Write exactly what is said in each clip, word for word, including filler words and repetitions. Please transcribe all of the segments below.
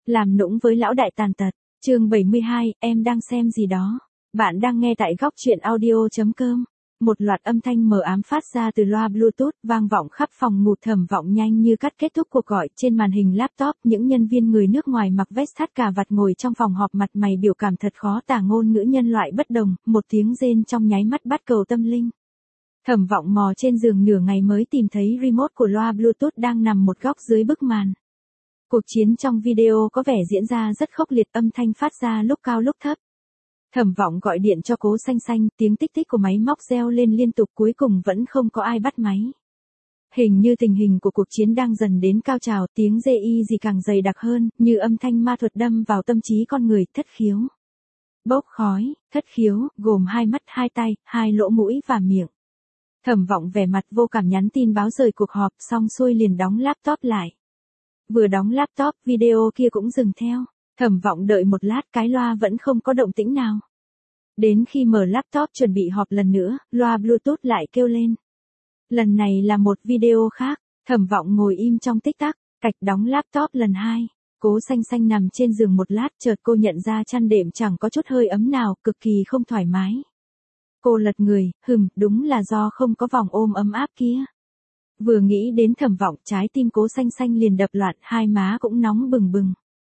Làm nũng với lão đại tàn tật. Chương bảy mươi hai, em đang xem gì đó? Bạn đang nghe tại góc truyện audio chấm com. Một loạt âm thanh mờ ám phát ra từ loa Bluetooth vang vọng khắp phòng ngủ. Thẩm Vọng nhanh như cắt kết thúc cuộc gọi. Trên màn hình laptop, những nhân viên người nước ngoài mặc vest thắt cà vạt ngồi trong phòng họp, mặt mày biểu cảm thật khó tả, ngôn ngữ nhân loại bất đồng, một tiếng rên trong nháy mắt bắt cầu tâm linh. Thẩm Vọng mò trên giường nửa ngày mới tìm thấy remote của loa Bluetooth đang nằm một góc dưới bức màn. Cuộc chiến trong video có vẻ diễn ra rất khốc liệt, âm thanh phát ra lúc cao lúc thấp. Thẩm Vọng gọi điện cho Cố Xanh Xanh, tiếng tích tích của máy móc reo lên liên tục, cuối cùng vẫn không có ai bắt máy. Hình như tình hình của cuộc chiến đang dần đến cao trào, tiếng rê y gì càng dày đặc hơn, như âm thanh ma thuật đâm vào tâm trí con người. Thất khiếu. Bốc khói. Thất khiếu, gồm hai mắt, hai tay, hai lỗ mũi và miệng. Thẩm Vọng vẻ mặt vô cảm nhắn tin báo rời cuộc họp, xong xuôi liền đóng laptop lại. Vừa đóng laptop, video kia cũng dừng theo. Thẩm Vọng đợi một lát, cái loa vẫn không có động tĩnh nào. Đến khi mở laptop chuẩn bị họp lần nữa, loa Bluetooth lại kêu lên. Lần này là một video khác. Thẩm Vọng ngồi im trong tích tắc, cạch đóng laptop lần hai. Cố Xanh Xanh nằm trên giường một lát, chợt cô nhận ra chăn đệm chẳng có chút hơi ấm nào, cực kỳ không thoải mái. Cô lật người, hừm, đúng là do không có vòng ôm ấm áp kia. Vừa nghĩ đến Thẩm Vọng, trái tim Cố Xanh Xanh liền đập loạn, hai má cũng nóng bừng bừng.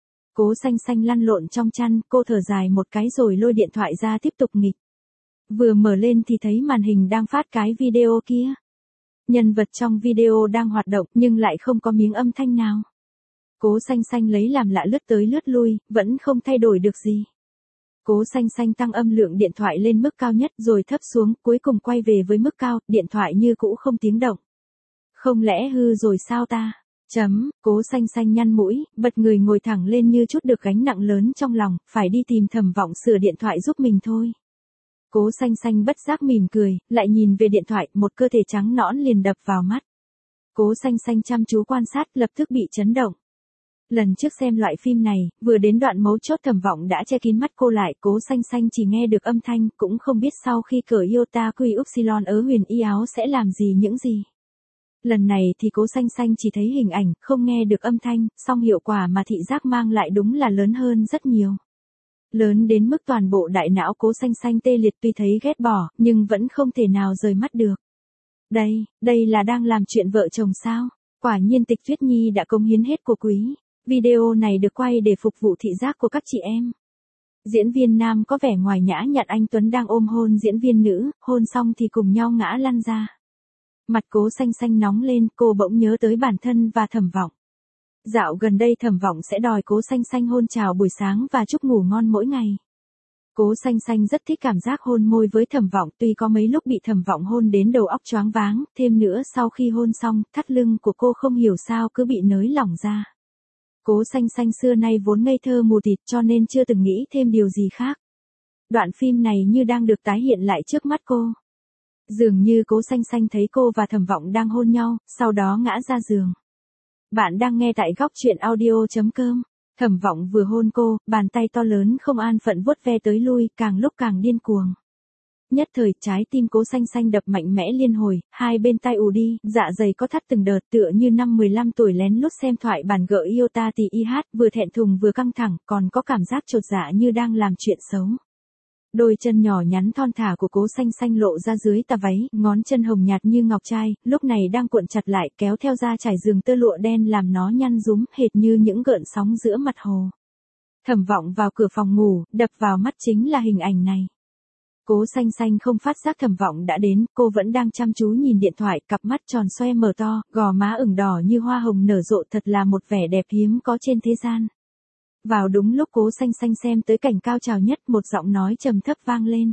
Cố Xanh Xanh lăn lộn trong chăn, cô thở dài một cái rồi lôi điện thoại ra tiếp tục nghịch. Vừa mở lên thì thấy màn hình đang phát cái video kia. Nhân vật trong video đang hoạt động nhưng lại không có miếng âm thanh nào. Cố Xanh Xanh lấy làm lạ, lướt tới lướt lui, vẫn không thay đổi được gì. Cố Xanh Xanh tăng âm lượng điện thoại lên mức cao nhất rồi thấp xuống, cuối cùng quay về với mức cao, điện thoại như cũ không tiếng động. Không lẽ hư rồi sao ta? Chấm, Cố Xanh Xanh nhăn mũi, bật người ngồi thẳng lên như chút được gánh nặng lớn trong lòng, phải đi tìm Thẩm Vọng sửa điện thoại giúp mình thôi. Cố Xanh Xanh bất giác mỉm cười, lại nhìn về điện thoại, một cơ thể trắng nõn liền đập vào mắt. Cố Xanh Xanh chăm chú quan sát, lập tức bị chấn động. Lần trước xem loại phim này, vừa đến đoạn mấu chốt Thẩm Vọng đã che kín mắt cô lại, Cố Xanh Xanh chỉ nghe được âm thanh, cũng không biết sau khi cởi Iota Quy Upsilon ớ huyền y áo sẽ làm gì những gì. Lần này thì Cố Xanh Xanh chỉ thấy hình ảnh, không nghe được âm thanh, song hiệu quả mà thị giác mang lại đúng là lớn hơn rất nhiều. Lớn đến mức toàn bộ đại não Cố Xanh Xanh tê liệt, tuy thấy ghét bỏ, nhưng vẫn không thể nào rời mắt được. Đây, đây là đang làm chuyện vợ chồng sao? Quả nhiên Tịch Tuyết Nhi đã cống hiến hết của quý. Video này được quay để phục vụ thị giác của các chị em. Diễn viên nam có vẻ ngoài nhã nhặn anh Tuấn đang ôm hôn diễn viên nữ, hôn xong thì cùng nhau ngã lăn ra. Mặt Cố Xanh Xanh nóng lên, cô bỗng nhớ tới bản thân và Thẩm Vọng. Dạo gần đây Thẩm Vọng sẽ đòi Cố Xanh Xanh hôn chào buổi sáng và chúc ngủ ngon mỗi ngày. Cố Xanh Xanh rất thích cảm giác hôn môi với Thẩm Vọng, tuy có mấy lúc bị Thẩm Vọng hôn đến đầu óc choáng váng, thêm nữa sau khi hôn xong, thắt lưng của cô không hiểu sao cứ bị nới lỏng ra. Cố Xanh Xanh xưa nay vốn ngây thơ mù tịt cho nên chưa từng nghĩ thêm điều gì khác. Đoạn phim này như đang được tái hiện lại trước mắt cô. Dường như Cố Xanh Xanh thấy cô và Thẩm Vọng đang hôn nhau, sau đó ngã ra giường. Bạn đang nghe tại góc truyện audio chấm com. Thẩm Vọng vừa hôn cô, bàn tay to lớn không an phận vuốt ve tới lui, càng lúc càng điên cuồng. Nhất thời trái tim Cố Xanh Xanh đập mạnh mẽ liên hồi, hai bên tai ù đi, dạ dày có thắt từng đợt, tựa như năm mười lăm tuổi lén lút xem thoại bản gợi Iota thì i hát, vừa thẹn thùng vừa căng thẳng, còn có cảm giác chột dạ như đang làm chuyện xấu. Đôi chân nhỏ nhắn thon thả của Cố Xanh Xanh lộ ra dưới tà váy, ngón chân hồng nhạt như ngọc trai, lúc này đang cuộn chặt lại, kéo theo da trải giường tơ lụa đen làm nó nhăn rúm hệt như những gợn sóng giữa mặt hồ. Thẩm Vọng vào cửa phòng ngủ, đập vào mắt chính là hình ảnh này. Cố Xanh Xanh không phát giác Thẩm Vọng đã đến, cô vẫn đang chăm chú nhìn điện thoại, cặp mắt tròn xoe mở to, gò má ửng đỏ như hoa hồng nở rộ, thật là một vẻ đẹp hiếm có trên thế gian. Vào đúng lúc Cố Xanh Xanh xem tới cảnh cao trào nhất, một giọng nói trầm thấp vang lên.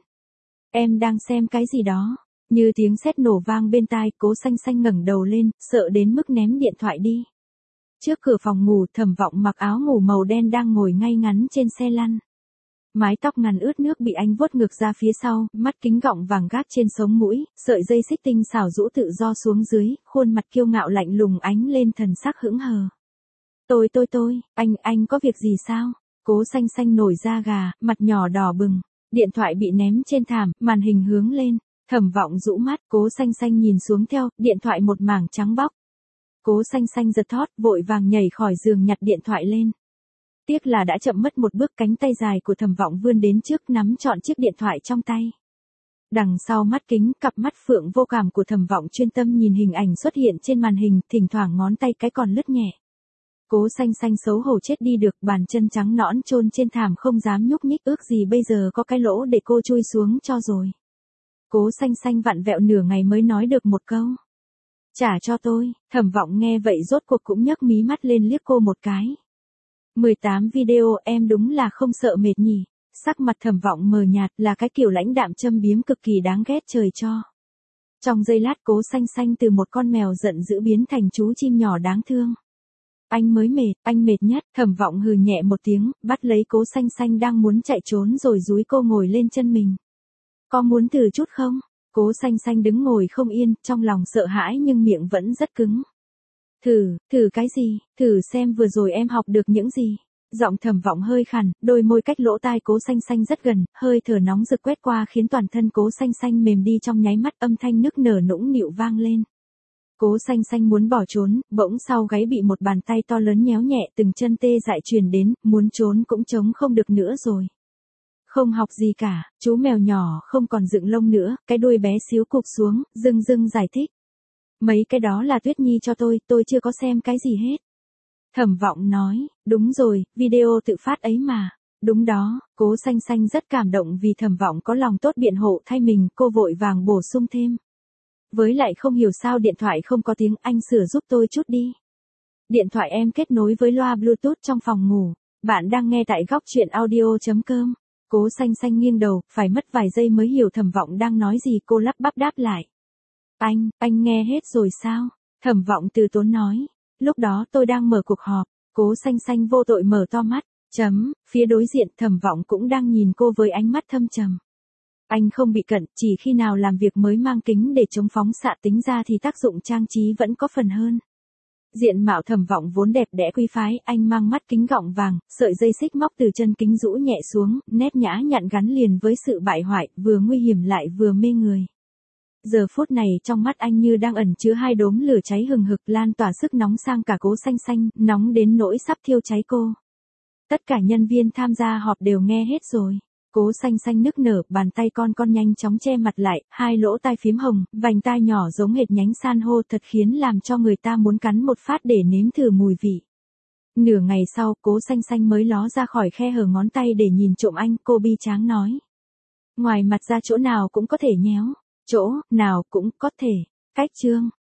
Em đang xem cái gì đó? Như tiếng sét nổ vang bên tai, Cố Xanh Xanh ngẩng đầu lên, sợ đến mức ném điện thoại đi. Trước cửa phòng ngủ, Thẩm Vọng mặc áo ngủ màu đen đang ngồi ngay ngắn trên xe lăn. Mái tóc ngắn ướt nước bị anh vuốt ngược ra phía sau, mắt kính gọng vàng gác trên sống mũi, sợi dây xích tinh xảo rũ tự do xuống dưới, khuôn mặt kiêu ngạo lạnh lùng ánh lên thần sắc hững hờ. Tôi tôi tôi, anh, anh có việc gì sao? Cố Xanh Xanh nổi da gà, mặt nhỏ đỏ bừng. Điện thoại bị ném trên thảm, màn hình hướng lên. Thẩm Vọng rũ mắt, Cố Xanh Xanh nhìn xuống theo, điện thoại một mảng trắng bóc. Cố Xanh Xanh giật thót, vội vàng nhảy khỏi giường nhặt điện thoại lên. Tiếc là đã chậm mất một bước, cánh tay dài của Thẩm Vọng vươn đến trước nắm trọn chiếc điện thoại trong tay. Đằng sau mắt kính, cặp mắt phượng vô cảm của Thẩm Vọng chuyên tâm nhìn hình ảnh xuất hiện trên màn hình, thỉnh thoảng ngón tay cái còn lướt nhẹ. Cố Xanh Xanh xấu hổ chết đi được, bàn chân trắng nõn chôn trên thảm không dám nhúc nhích, ước gì bây giờ có cái lỗ để cô chui xuống cho rồi. Cố Xanh Xanh vặn vẹo nửa ngày mới nói được một câu. Trả cho tôi. Thẩm Vọng nghe vậy rốt cuộc cũng nhấc mí mắt lên liếc cô một cái. mười tám video, em đúng là không sợ mệt nhỉ. Sắc mặt Thẩm Vọng mờ nhạt, là cái kiểu lãnh đạm châm biếm cực kỳ đáng ghét trời cho. Trong giây lát Cố Xanh Xanh từ một con mèo giận dữ biến thành chú chim nhỏ đáng thương. Anh mới mệt, anh mệt nhất. Thẩm Vọng hừ nhẹ một tiếng, bắt lấy Cố Xanh Xanh đang muốn chạy trốn rồi dúi cô ngồi lên chân mình. Có muốn thử chút không? Cố Xanh Xanh đứng ngồi không yên, trong lòng sợ hãi nhưng miệng vẫn rất cứng. Thử, thử cái gì? Thử xem vừa rồi em học được những gì? Giọng Thẩm Vọng hơi khàn, đôi môi cách lỗ tai Cố Xanh Xanh rất gần, hơi thở nóng rực quét qua khiến toàn thân Cố Xanh Xanh mềm đi trong nháy mắt, âm thanh nức nở nũng nịu vang lên. Cố Xanh Xanh muốn bỏ trốn, bỗng sau gáy bị một bàn tay to lớn nhéo nhẹ, từng chân tê dại truyền đến, muốn trốn cũng chống không được nữa rồi. Không học gì cả, chú mèo nhỏ không còn dựng lông nữa, cái đuôi bé xíu cụp xuống, dưng dưng giải thích. Mấy cái đó là Tuyết Nhi cho tôi, tôi chưa có xem cái gì hết. Thẩm Vọng nói, đúng rồi, video tự phát ấy mà. Đúng đó. Cố Xanh Xanh rất cảm động vì Thẩm Vọng có lòng tốt biện hộ thay mình, cô vội vàng bổ sung thêm. Với lại không hiểu sao điện thoại không có tiếng, anh sửa giúp tôi chút đi. Điện thoại em kết nối với loa Bluetooth trong phòng ngủ. Bạn đang nghe tại góc truyện audio chấm com. Cố Xanh Xanh nghiêng đầu, phải mất vài giây mới hiểu Thẩm Vọng đang nói gì, cô lắp bắp đáp lại. Anh, anh nghe hết rồi sao? Thẩm Vọng từ tốn nói. Lúc đó tôi đang mở cuộc họp. Cố Xanh Xanh vô tội mở to mắt. Chấm, phía đối diện Thẩm Vọng cũng đang nhìn cô với ánh mắt thâm trầm. Anh không bị cận, chỉ khi nào làm việc mới mang kính để chống phóng xạ, tính ra thì tác dụng trang trí vẫn có phần hơn. Diện mạo Thẩm Vọng vốn đẹp đẽ quý phái, anh mang mắt kính gọng vàng, sợi dây xích móc từ chân kính rũ nhẹ xuống, nét nhã nhặn gắn liền với sự bại hoại, vừa nguy hiểm lại vừa mê người. Giờ phút này trong mắt anh như đang ẩn chứa hai đốm lửa cháy hừng hực, lan tỏa sức nóng sang cả Cố Xanh Xanh, nóng đến nỗi sắp thiêu cháy cô. Tất cả nhân viên tham gia họp đều nghe hết rồi. Cố Xanh Xanh nức nở, bàn tay con con nhanh chóng che mặt lại, hai lỗ tai phím hồng, vành tai nhỏ giống hệt nhánh san hô, thật khiến làm cho người ta muốn cắn một phát để nếm thử mùi vị. Nửa ngày sau, Cố Xanh Xanh mới ló ra khỏi khe hở ngón tay để nhìn trộm anh, cô bi tráng nói. Ngoài mặt ra chỗ nào cũng có thể nhéo, chỗ nào cũng có thể. Cách chương.